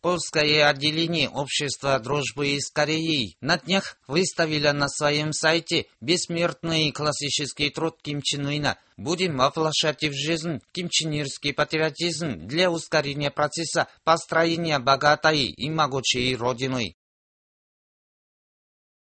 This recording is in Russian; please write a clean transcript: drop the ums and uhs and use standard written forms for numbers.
Польское отделение Общества дружбы с Кореей на днях выставило на своем сайте бессмертный классический труд Ким Чен Ына. Будем воплощать в жизнь кимченырский патриотизм для ускорения процесса построения богатой и могучей Родины.